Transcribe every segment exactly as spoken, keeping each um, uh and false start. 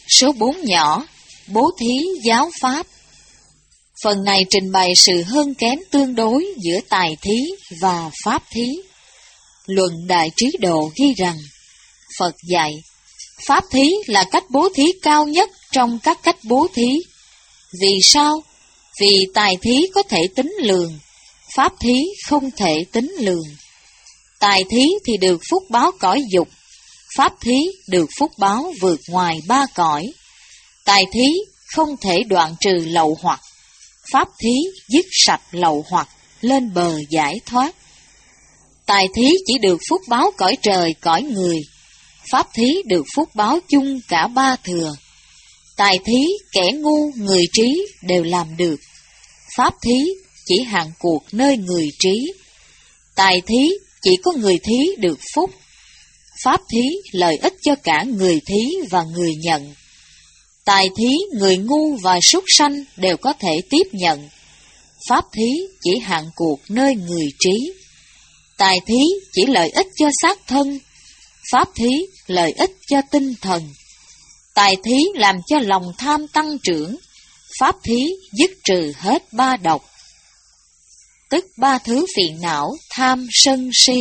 Số bốn nhỏ, bố thí giáo pháp. Phần này trình bày sự hơn kém tương đối giữa tài thí và pháp thí. Luận Đại Trí Độ ghi rằng, Phật dạy, pháp thí là cách bố thí cao nhất trong các cách bố thí. Vì sao? Vì tài thí có thể tính lường, pháp thí không thể tính lường. Tài thí thì được phúc báo cõi dục, pháp thí được phúc báo vượt ngoài ba cõi. Tài thí không thể đoạn trừ lậu hoặc, pháp thí dứt sạch lậu hoặc, lên bờ giải thoát. Tài thí chỉ được phúc báo cõi trời cõi người, pháp thí được phúc báo chung cả ba thừa. Tài thí kẻ ngu người trí đều làm được, pháp thí chỉ hạn cuộc nơi người trí. Tài thí chỉ có người thí được phúc, pháp thí lợi ích cho cả người thí và người nhận. Tài thí người ngu và súc sanh đều có thể tiếp nhận, pháp thí chỉ hạn cuộc nơi người trí. Tài thí chỉ lợi ích cho xác thân, pháp thí lợi ích cho tinh thần. Tài thí làm cho lòng tham tăng trưởng, pháp thí dứt trừ hết ba độc, tức ba thứ phiền não tham sân si.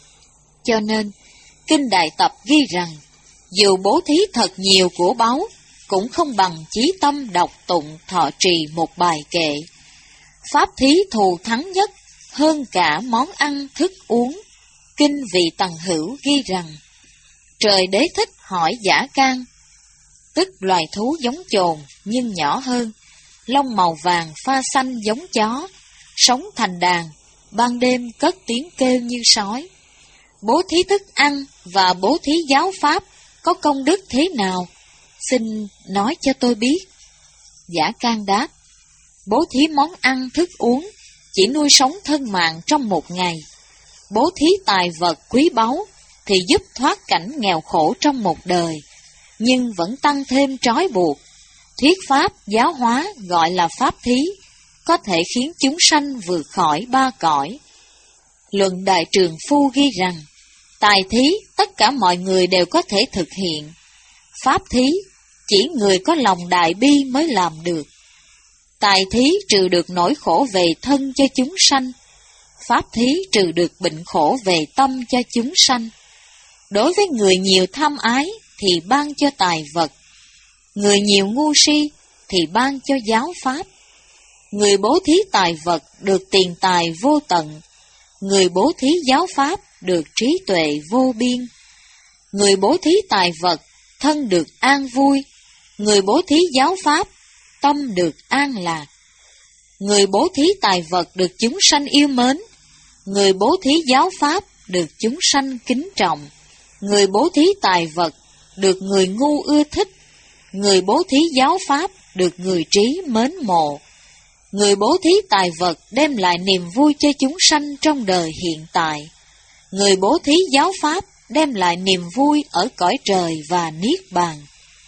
Cho nên, Kinh Đại Tập ghi rằng, dù bố thí thật nhiều của báu, cũng không bằng chí tâm đọc tụng thọ trì một bài kệ. Pháp thí thù thắng nhất, hơn cả món ăn thức uống. Kinh Vị Tần Hữu ghi rằng, trời đế thích hỏi Dã Can, tức loài thú giống chồn nhưng nhỏ hơn, lông màu vàng pha xanh giống chó, sống thành đàn, ban đêm cất tiếng kêu như sói. Bố thí thức ăn và bố thí giáo pháp có công đức thế nào? Xin nói cho tôi biết. Dã Can đáp, bố thí món ăn thức uống chỉ nuôi sống thân mạng trong một ngày. Bố thí tài vật quý báu thì giúp thoát cảnh nghèo khổ trong một đời, nhưng vẫn tăng thêm trói buộc. Thuyết pháp giáo hóa gọi là pháp thí, có thể khiến chúng sanh vượt khỏi ba cõi. Luận Đại Trường Phu ghi rằng, tài thí tất cả mọi người đều có thể thực hiện, pháp thí chỉ người có lòng đại bi mới làm được. Tài thí trừ được nỗi khổ về thân cho chúng sanh, pháp thí trừ được bệnh khổ về tâm cho chúng sanh. Đối với người nhiều tham ái thì ban cho tài vật, người nhiều ngu si thì ban cho giáo pháp. Người bố thí tài vật được tiền tài vô tận, người bố thí giáo pháp được trí tuệ vô biên. Người bố thí tài vật, thân được an vui, người bố thí giáo pháp, tâm được an lạc. Người bố thí tài vật được chúng sanh yêu mến, người bố thí giáo pháp được chúng sanh kính trọng. Người bố thí tài vật được người ngu ưa thích, người bố thí giáo pháp được người trí mến mộ. Người bố thí tài vật đem lại niềm vui cho chúng sanh trong đời hiện tại, người bố thí giáo pháp đem lại niềm vui ở cõi trời và niết bàn.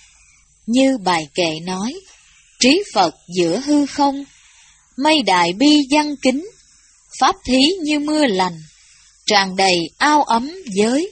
Như bài kệ nói, trí Phật giữa hư không, mây đại bi văn kính, pháp thí như mưa lành, tràn đầy ao ấm giới.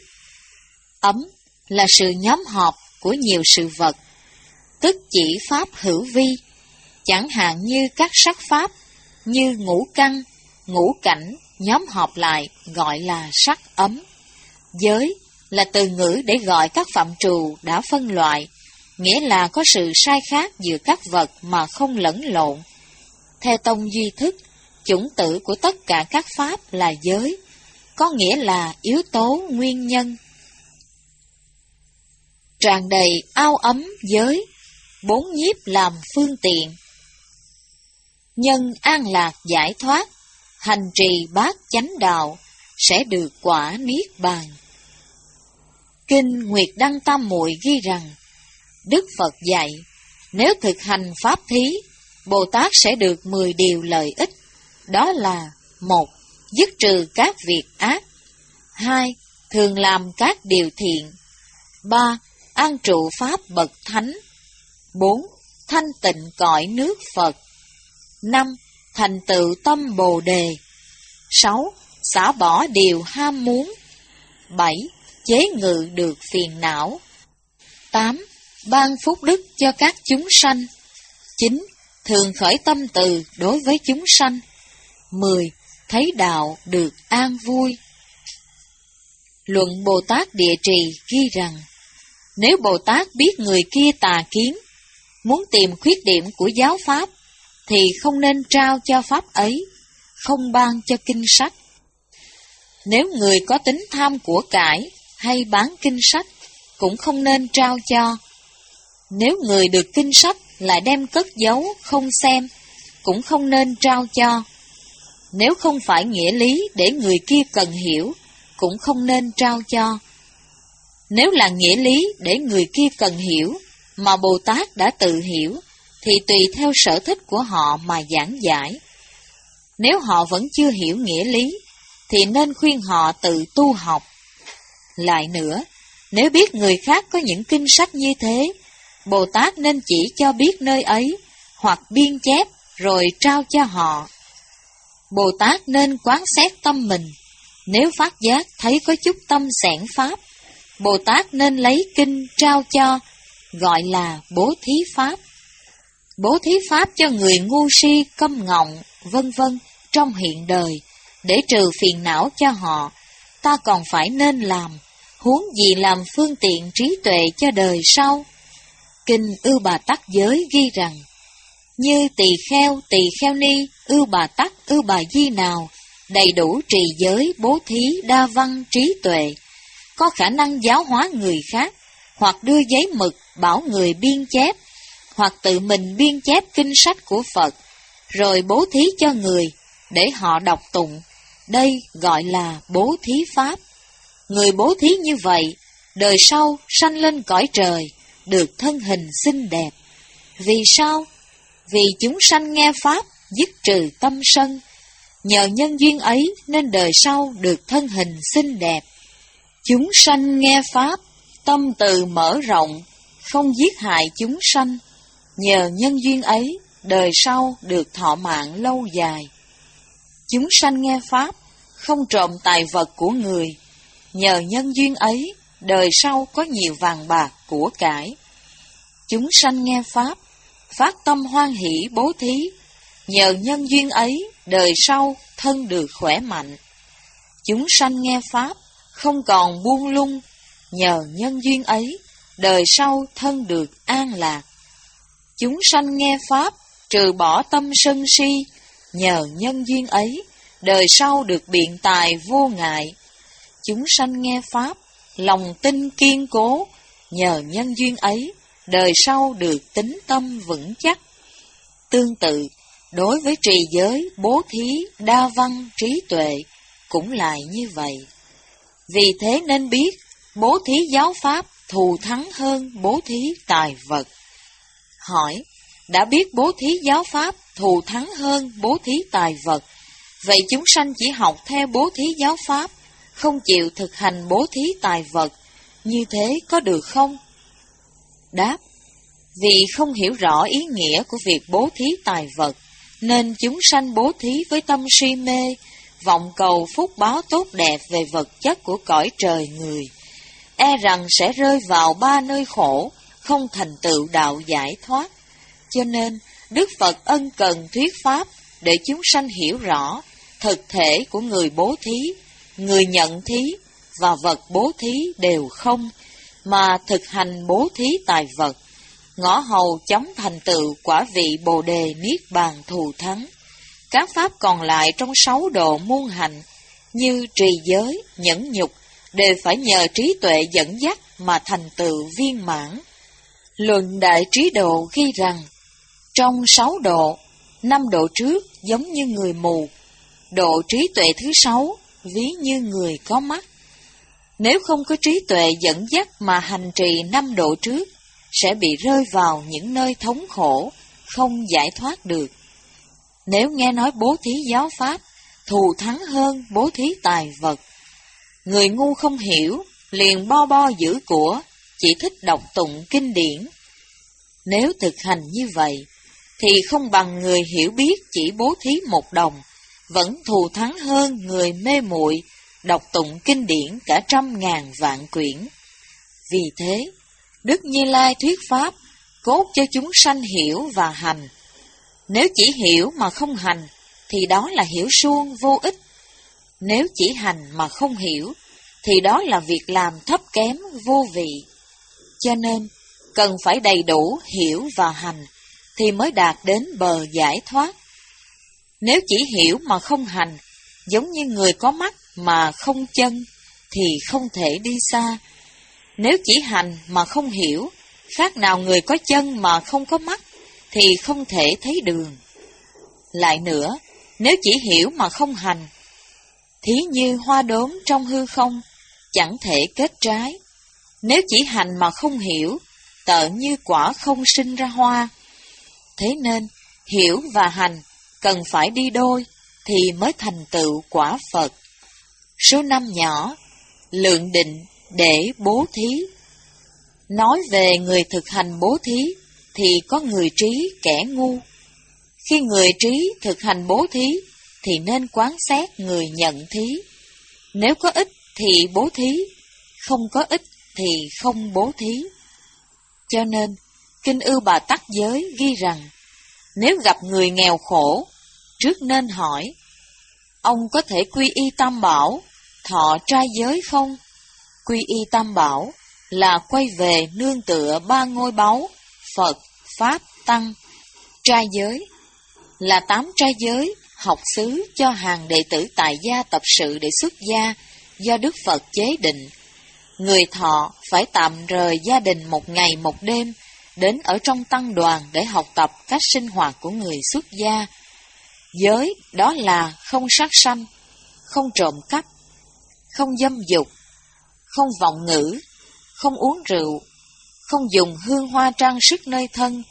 Ấm là sự nhóm họp của nhiều sự vật, tức chỉ pháp hữu vi, chẳng hạn như các sắc pháp, như ngũ căn, ngũ cảnh nhóm họp lại gọi là sắc ấm. Giới là từ ngữ để gọi các phạm trù đã phân loại, nghĩa là có sự sai khác giữa các vật mà không lẫn lộn. Theo tông duy thức, chủng tử của tất cả các pháp là giới, có nghĩa là yếu tố nguyên nhân. Tràn đầy ao ấm giới, bốn nhiếp làm phương tiện. Nhân an lạc giải thoát, hành trì bát chánh đạo, sẽ được quả niết bàn. Kinh Nguyệt Đăng Tam Muội ghi rằng, Đức Phật dạy, nếu thực hành pháp thí, Bồ Tát sẽ được mười điều lợi ích. Đó là: một. Dứt trừ các việc ác. Hai. Thường làm các điều thiện. Ba. An trụ pháp bậc thánh. Bốn. Thanh tịnh cõi nước Phật. Năm. Thành tựu tâm Bồ Đề. Sáu. Xả bỏ điều ham muốn. Bảy. Chế ngự được phiền não. Tám. ban phúc đức cho các chúng sanh. chín. Thường khởi tâm từ đối với chúng sanh. mười. Thấy đạo được an vui. Luận Bồ Tát Địa Trì ghi rằng, nếu Bồ Tát biết người kia tà kiến, muốn tìm khuyết điểm của giáo pháp, thì không nên trao cho pháp ấy, không ban cho kinh sách. Nếu người có tính tham của cải hay bán kinh sách, cũng không nên trao cho. Nếu người được kinh sách lại đem cất giấu không xem, cũng không nên trao cho. Nếu không phải nghĩa lý để người kia cần hiểu, cũng không nên trao cho. Nếu là nghĩa lý để người kia cần hiểu, mà Bồ Tát đã tự hiểu, thì tùy theo sở thích của họ mà giảng giải. Nếu họ vẫn chưa hiểu nghĩa lý, thì nên khuyên họ tự tu học. Lại nữa, nếu biết người khác có những kinh sách như thế, Bồ Tát nên chỉ cho biết nơi ấy, hoặc biên chép rồi trao cho họ. Bồ Tát nên quán xét tâm mình. Nếu phát giác thấy có chút tâm xẻn pháp, Bồ Tát nên lấy kinh trao cho, gọi là bố thí pháp. Bố thí pháp cho người ngu si, câm ngọng, vân vân trong hiện đời, để trừ phiền não cho họ, ta còn phải nên làm, huống gì làm phương tiện trí tuệ cho đời sau. Kinh Ưu Bà Tắc Giới ghi rằng, như tỳ kheo, tỳ kheo ni, Ưu Bà Tắc, Ưu Bà Di nào, đầy đủ trì giới, bố thí, đa văn, trí tuệ, có khả năng giáo hóa người khác, hoặc đưa giấy mực bảo người biên chép, hoặc tự mình biên chép kinh sách của Phật, rồi bố thí cho người, để họ đọc tụng. Đây gọi là bố thí pháp. Người bố thí như vậy, đời sau sanh lên cõi trời, được thân hình xinh đẹp. Vì sao? Vì chúng sanh nghe pháp, dứt trừ tâm sân. Nhờ nhân duyên ấy nên đời sau được thân hình xinh đẹp. Chúng sanh nghe pháp, tâm từ mở rộng, không giết hại chúng sanh. Nhờ nhân duyên ấy, đời sau được thọ mạng lâu dài. Chúng sanh nghe pháp, không trộm tài vật của người. Nhờ nhân duyên ấy, đời sau có nhiều vàng bạc của cải. Chúng sanh nghe pháp, phát tâm hoan hỷ bố thí. Nhờ nhân duyên ấy, đời sau thân được khỏe mạnh. Chúng sanh nghe pháp, không còn buông lung. Nhờ nhân duyên ấy, đời sau thân được an lạc. Chúng sanh nghe pháp, trừ bỏ tâm sân si. Nhờ nhân duyên ấy, đời sau được biện tài vô ngại. Chúng sanh nghe pháp, lòng tin kiên cố. Nhờ nhân duyên ấy, đời sau được tín tâm vững chắc. Tương tự, đối với trì giới, bố thí, đa văn, trí tuệ, cũng lại như vậy. Vì thế nên biết, bố thí giáo pháp thù thắng hơn bố thí tài vật. Hỏi, đã biết bố thí giáo pháp thù thắng hơn bố thí tài vật, vậy chúng sanh chỉ học theo bố thí giáo pháp, không chịu thực hành bố thí tài vật, như thế có được không? Đáp, vì không hiểu rõ ý nghĩa của việc bố thí tài vật, nên chúng sanh bố thí với tâm si mê, vọng cầu phúc báo tốt đẹp về vật chất của cõi trời người, e rằng sẽ rơi vào ba nơi khổ, không thành tựu đạo giải thoát. Cho nên, Đức Phật ân cần thuyết pháp để chúng sanh hiểu rõ thực thể của người bố thí, người nhận thí và vật bố thí đều không, mà thực hành bố thí tài vật, ngõ hầu chóng thành tựu quả vị Bồ Đề Niết Bàn thù thắng. Các pháp còn lại trong sáu độ muôn hạnh, như trì giới, nhẫn nhục, đều phải nhờ trí tuệ dẫn dắt mà thành tựu viên mãn. Luận Đại Trí Độ ghi rằng, trong sáu độ, năm độ trước giống như người mù, độ trí tuệ thứ sáu ví như người có mắt. Nếu không có trí tuệ dẫn dắt mà hành trì năm độ trước, sẽ bị rơi vào những nơi thống khổ, không giải thoát được. Nếu nghe nói bố thí giáo pháp, thù thắng hơn bố thí tài vật, người ngu không hiểu, liền bo bo giữ của, chỉ thích đọc tụng kinh điển. Nếu thực hành như vậy, thì không bằng người hiểu biết chỉ bố thí một đồng, vẫn thù thắng hơn người mê muội đọc tụng kinh điển cả trăm ngàn vạn quyển. Vì thế, Đức Như Lai thuyết pháp, cốt cho chúng sanh hiểu và hành. Nếu chỉ hiểu mà không hành, thì đó là hiểu suông vô ích. Nếu chỉ hành mà không hiểu, thì đó là việc làm thấp kém vô vị. Cho nên, cần phải đầy đủ hiểu và hành, thì mới đạt đến bờ giải thoát. Nếu chỉ hiểu mà không hành, giống như người có mắt mà không chân, thì không thể đi xa. Nếu chỉ hành mà không hiểu, khác nào người có chân mà không có mắt, thì không thể thấy đường. Lại nữa, nếu chỉ hiểu mà không hành, thí như hoa đốm trong hư không, chẳng thể kết trái. Nếu chỉ hành mà không hiểu, tợ như quả không sinh ra hoa. Thế nên, hiểu và hành cần phải đi đôi, thì mới thành tựu quả Phật. Số năm nhỏ, lượng định để bố thí. Nói về người thực hành bố thí, thì có người trí kẻ ngu. Khi người trí thực hành bố thí, thì nên quán xét người nhận thí. Nếu có ích thì bố thí, không có ích thì không bố thí. Cho nên, Kinh Ưu Bà Tắc Giới ghi rằng, nếu gặp người nghèo khổ, trước nên hỏi, ông có thể quy y Tam Bảo, thọ trai giới không? Quy y Tam Bảo là quay về nương tựa ba ngôi báu, Phật, Pháp, Tăng. Trai giới là tám trai giới học xứ cho hàng đệ tử tại gia tập sự để xuất gia do Đức Phật chế định. Người thọ phải tạm rời gia đình một ngày một đêm, đến ở trong tăng đoàn để học tập cách sinh hoạt của người xuất gia. Giới đó là không sát sanh, không trộm cắp, không dâm dục, không vọng ngữ, không uống rượu, không dùng hương hoa trang sức nơi thân,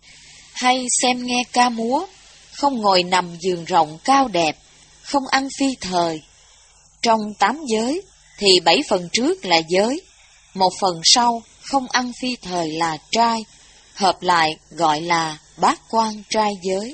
hay xem nghe ca múa, không ngồi nằm giường rộng cao đẹp, không ăn phi thời. Trong tám giới thì bảy phần trước là giới, một phần sau không ăn phi thời là trai, hợp lại gọi là bát quan trai giới.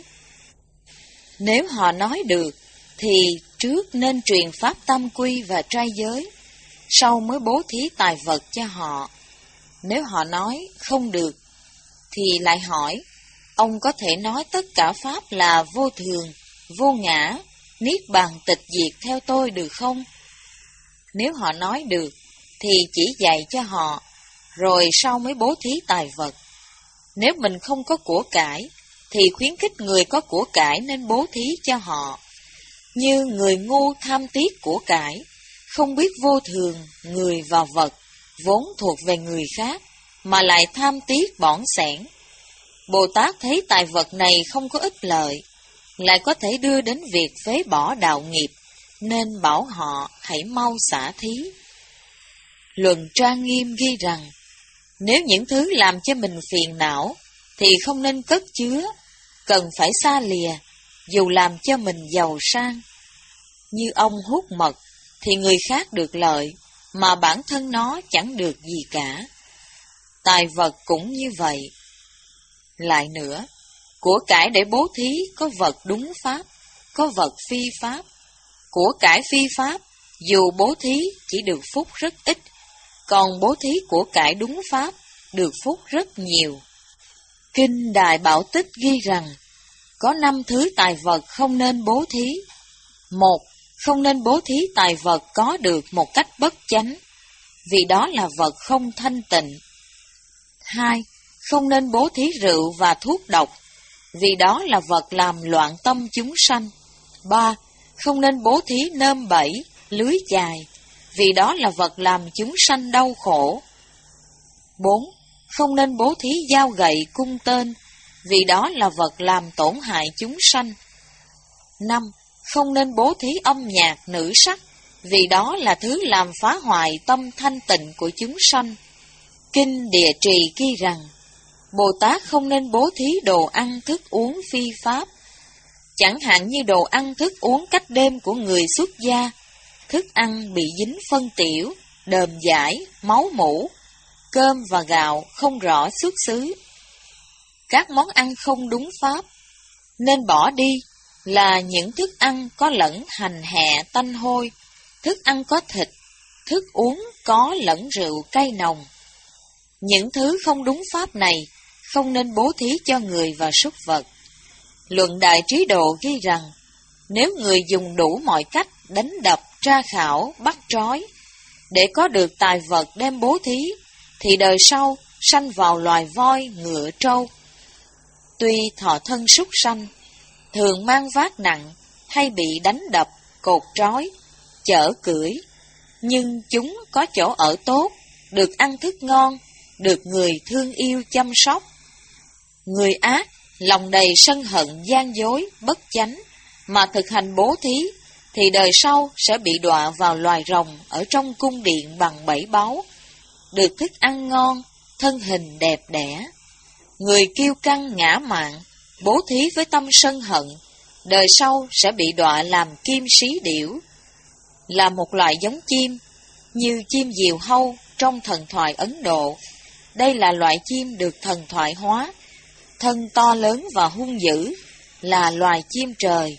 Nếu họ nói được, thì trước nên truyền pháp tam quy và trai giới, sau mới bố thí tài vật cho họ. Nếu họ nói không được, thì lại hỏi, ông có thể nói tất cả pháp là vô thường, vô ngã, niết bàn tịch diệt theo tôi được không? Nếu họ nói được, thì chỉ dạy cho họ, rồi sau mới bố thí tài vật. Nếu mình không có của cải, thì khuyến khích người có của cải nên bố thí cho họ. Như người ngu tham tiếc của cải, không biết vô thường, người và vật, vốn thuộc về người khác, mà lại tham tiếc bỏng sẻn. Bồ Tát thấy tài vật này không có ích lợi, lại có thể đưa đến việc phế bỏ đạo nghiệp, nên bảo họ hãy mau xả thí. Luận Trang Nghiêm ghi rằng, nếu những thứ làm cho mình phiền não, thì không nên cất chứa, cần phải xa lìa, dù làm cho mình giàu sang. Như ong hút mật, thì người khác được lợi, mà bản thân nó chẳng được gì cả. Tài vật cũng như vậy. Lại nữa, của cải để bố thí có vật đúng pháp, có vật phi pháp. Của cải phi pháp, dù bố thí chỉ được phúc rất ít, còn bố thí của cải đúng pháp, được phúc rất nhiều. Kinh Đại Bảo Tích ghi rằng, có năm thứ tài vật không nên bố thí. Một, không nên bố thí tài vật có được một cách bất chánh, vì đó là vật không thanh tịnh. Hai, không nên bố thí rượu và thuốc độc, vì đó là vật làm loạn tâm chúng sanh. Ba, không nên bố thí nơm bẫy, lưới chài, vì đó là vật làm chúng sanh đau khổ. Bốn, không nên bố thí dao gậy cung tên, vì đó là vật làm tổn hại chúng sanh. Năm, không nên bố thí âm nhạc nữ sắc, vì đó là thứ làm phá hoại tâm thanh tịnh của chúng sanh. Kinh Địa Trì ghi rằng, Bồ Tát không nên bố thí đồ ăn thức uống phi pháp, chẳng hạn như đồ ăn thức uống cách đêm của người xuất gia, thức ăn bị dính phân tiểu, đờm dãi, máu mủ, cơm và gạo không rõ xuất xứ. Các món ăn không đúng pháp, nên bỏ đi, là những thức ăn có lẫn hành hẹ tanh hôi, thức ăn có thịt, thức uống có lẫn rượu cay nồng. Những thứ không đúng pháp này không nên bố thí cho người và súc vật. Luận Đại Trí Độ ghi rằng, nếu người dùng đủ mọi cách đánh đập, tra khảo, bắt trói, để có được tài vật đem bố thí, thì đời sau sanh vào loài voi, ngựa, trâu. Tuy thọ thân súc sanh, thường mang vác nặng, hay bị đánh đập, cột trói, chở cưỡi, nhưng chúng có chỗ ở tốt, được ăn thức ngon, được người thương yêu chăm sóc. Người ác, lòng đầy sân hận, gian dối, bất chánh, mà thực hành bố thí, thì đời sau sẽ bị đọa vào loài rồng ở trong cung điện bằng bảy báu, được thức ăn ngon, thân hình đẹp đẽ. Người kiêu căng ngã mạn, bố thí với tâm sân hận, đời sau sẽ bị đọa làm kim sĩ điểu, là một loại giống chim, như chim diều hâu trong thần thoại Ấn Độ. Đây là loại chim được thần thoại hóa, thân to lớn và hung dữ, là loài chim trời.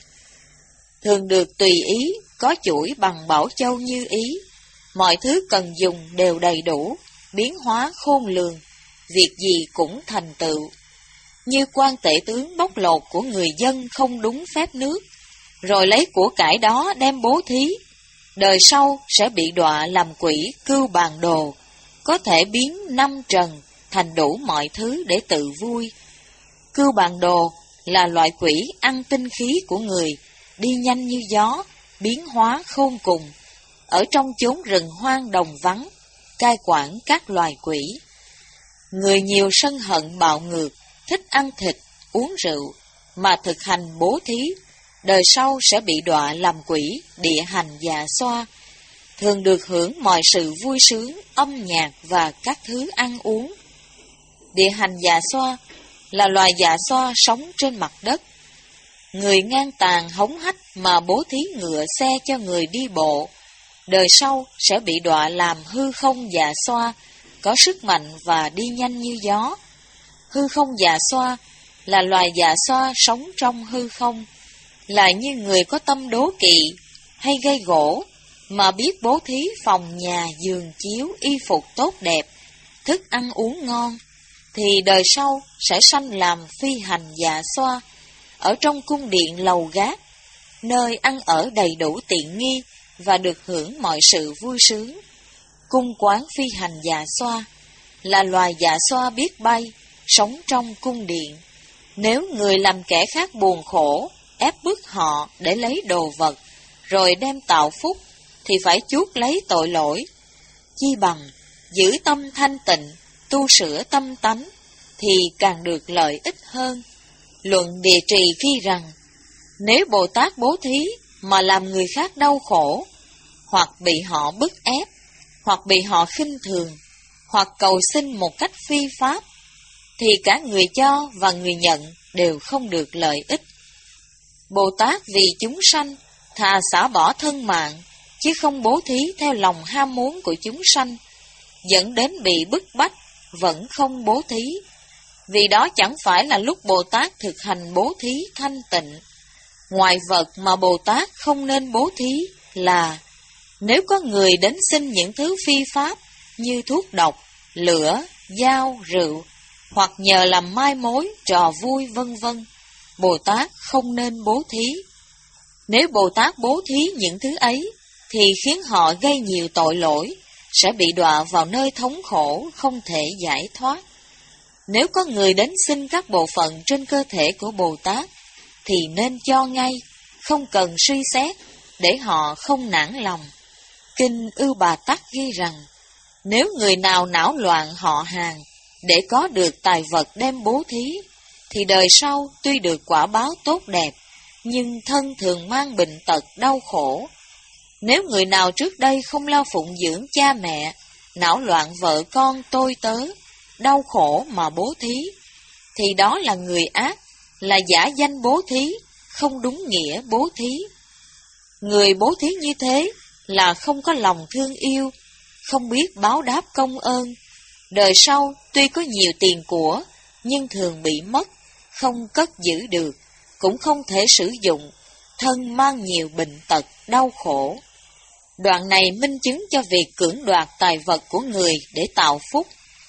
Thường được tùy ý, có chuỗi bằng bảo châu như ý, mọi thứ cần dùng đều đầy đủ, biến hóa khôn lường, việc gì cũng thành tựu. Như quan tể tướng bóc lột của người dân không đúng phép nước, rồi lấy của cải đó đem bố thí, đời sau sẽ bị đọa làm quỷ cưu bàn đồ, có thể biến năm trần thành đủ mọi thứ để tự vui. Cưu bàn đồ là loại quỷ ăn tinh khí của người, đi nhanh như gió, biến hóa khôn cùng, ở trong chốn rừng hoang đồng vắng, cai quản các loài quỷ. Người nhiều sân hận bạo ngược, thích ăn thịt, uống rượu, mà thực hành bố thí, đời sau sẽ bị đọa làm quỷ, địa hành dạ xoa, thường được hưởng mọi sự vui sướng, âm nhạc và các thứ ăn uống. Địa hành dạ xoa là loài dạ xoa sống trên mặt đất. Người ngang tàn hống hách mà bố thí ngựa xe cho người đi bộ, đời sau sẽ bị đọa làm hư không dạ xoa, có sức mạnh và đi nhanh như gió. Hư không dạ xoa là loài dạ xoa sống trong hư không, là như người có tâm đố kỵ hay gây gỗ, mà biết bố thí phòng nhà, giường chiếu, y phục tốt đẹp, thức ăn uống ngon, thì đời sau sẽ sanh làm phi hành dạ xoa, ở trong cung điện lầu gác, nơi ăn ở đầy đủ tiện nghi và được hưởng mọi sự vui sướng. Cung quán phi hành dạ xoa là loài dạ xoa biết bay, sống trong cung điện. Nếu người làm kẻ khác buồn khổ, ép bức họ để lấy đồ vật, rồi đem tạo phúc, thì phải chuốc lấy tội lỗi. Chi bằng giữ tâm thanh tịnh, tu sửa tâm tánh, thì càng được lợi ích hơn. Luận Địa Trì ghi rằng, nếu Bồ Tát bố thí mà làm người khác đau khổ, hoặc bị họ bức ép, hoặc bị họ khinh thường, hoặc cầu xin một cách phi pháp, thì cả người cho và người nhận đều không được lợi ích. Bồ Tát vì chúng sanh, thà xả bỏ thân mạng, chứ không bố thí theo lòng ham muốn của chúng sanh, dẫn đến bị bức bách, vẫn không bố thí. Vì đó chẳng phải là lúc Bồ Tát thực hành bố thí thanh tịnh. Ngoài vật mà Bồ Tát không nên bố thí là, nếu có người đến xin những thứ phi pháp như thuốc độc, lửa, dao, rượu, hoặc nhờ làm mai mối, trò vui vân vân, Bồ Tát không nên bố thí. Nếu Bồ Tát bố thí những thứ ấy, thì khiến họ gây nhiều tội lỗi, sẽ bị đọa vào nơi thống khổ không thể giải thoát. Nếu có người đến xin các bộ phận trên cơ thể của Bồ Tát, thì nên cho ngay, không cần suy xét, để họ không nản lòng. Kinh Ưu Bà Tắc ghi rằng, nếu người nào não loạn họ hàng, để có được tài vật đem bố thí, thì đời sau tuy được quả báo tốt đẹp, nhưng thân thường mang bệnh tật đau khổ. Nếu người nào trước đây không lo phụng dưỡng cha mẹ, não loạn vợ con tôi tớ, đau khổ mà bố thí, thì đó là người ác, là giả danh bố thí, không đúng nghĩa bố thí. Người bố thí như thế là không có lòng thương yêu, không biết báo đáp công ơn. Đời sau tuy có nhiều tiền của, nhưng thường bị mất, không cất giữ được, cũng không thể sử dụng, thân mang nhiều bệnh tật, đau khổ. Đoạn này minh chứng cho việc cưỡng đoạt tài vật của người để tạo phúc,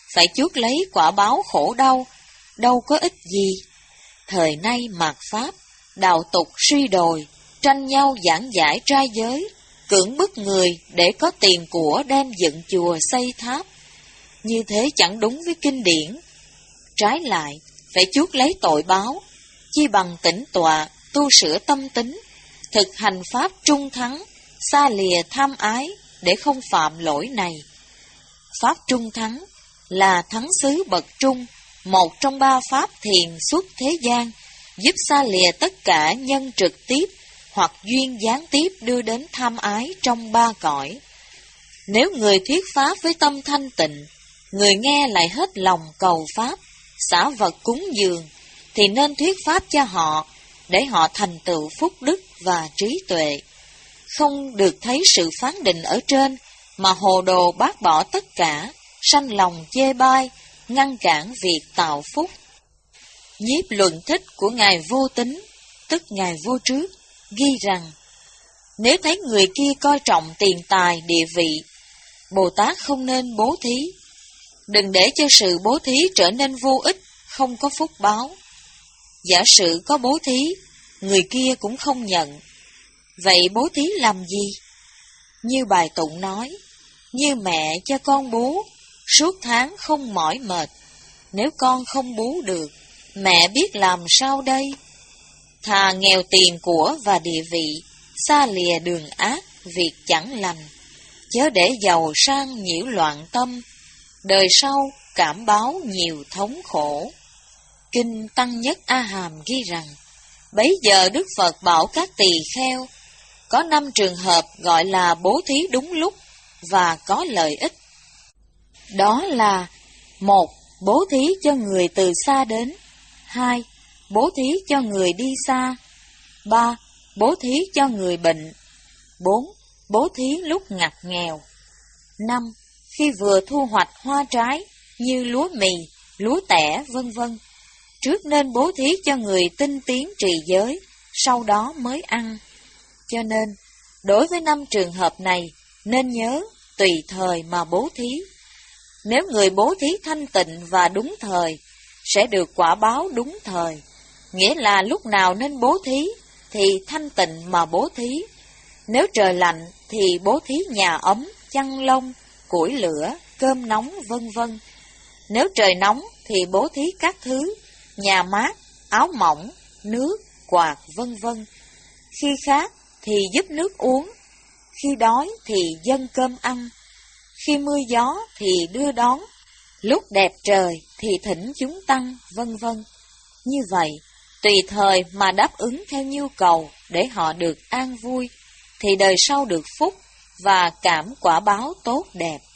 phải chuốc lấy quả báo khổ đau, đâu có ích gì. Thời nay mạt Pháp, đạo tục suy đồi, tranh nhau giảng giải trai giới, cưỡng bức người để có tiền của đem dựng chùa xây tháp. Như thế chẳng đúng với kinh điển. Trái lại, phải chuốc lấy tội báo, chi bằng tĩnh tọa, tu sửa tâm tính, thực hành pháp trung thắng, xa lìa tham ái để không phạm lỗi này. Pháp trung thắng là thắng xứ bậc trung, một trong ba pháp thiền xuất thế gian, giúp xa lìa tất cả nhân trực tiếp hoặc duyên gián tiếp đưa đến tham ái trong ba cõi. Nếu người thuyết pháp với tâm thanh tịnh, người nghe lại hết lòng cầu pháp, xả vật cúng dường, thì nên thuyết pháp cho họ, để họ thành tựu phúc đức và trí tuệ. Không được thấy sự phán định ở trên, mà hồ đồ bác bỏ tất cả, sanh lòng chê bai, ngăn cản việc tạo phúc. Nhiếp luận thích của Ngài Vô Tính, tức Ngài Vô Trước, ghi rằng, nếu thấy người kia coi trọng tiền tài, địa vị, Bồ Tát không nên bố thí. Đừng để cho sự bố thí trở nên vô ích, không có phúc báo. Giả sử có bố thí, người kia cũng không nhận. Vậy bố thí làm gì? Như bài tụng nói, như mẹ cho con bú, suốt tháng không mỏi mệt. Nếu con không bú được, mẹ biết làm sao đây? Thà nghèo tiền của và địa vị, xa lìa đường ác, việc chẳng lành, chớ để giàu sang nhiễu loạn tâm, đời sau cảm báo nhiều thống khổ. Kinh Tăng Nhất A Hàm ghi rằng, bấy giờ Đức Phật bảo các tỳ kheo, có năm trường hợp gọi là bố thí đúng lúc và có lợi ích. Đó là: một. Bố thí cho người từ xa đến. Hai. Bố thí cho người đi xa. Ba. Bố thí cho người bệnh. Bốn. Bố thí lúc ngặt nghèo. Năm. Khi vừa thu hoạch hoa trái như lúa mì, lúa tẻ, vân vân. Trước nên bố thí cho người tinh tiến trì giới, sau đó mới ăn. Cho nên, đối với năm trường hợp này, nên nhớ tùy thời mà bố thí. Nếu người bố thí thanh tịnh và đúng thời, sẽ được quả báo đúng thời. Nghĩa là lúc nào nên bố thí, thì thanh tịnh mà bố thí. Nếu trời lạnh, thì bố thí nhà ấm, chăn lông, củi lửa, cơm nóng, vân vân. Nếu trời nóng, thì bố thí các thứ, nhà mát, áo mỏng, nước, quạt, vân vân. Khi khát, thì giúp nước uống. Khi đói, thì dâng cơm ăn. Khi mưa gió, thì đưa đón. Lúc đẹp trời, thì thỉnh chúng tăng, vân vân. Như vậy, tùy thời mà đáp ứng theo nhu cầu để họ được an vui, thì đời sau được phúc và cảm quả báo tốt đẹp.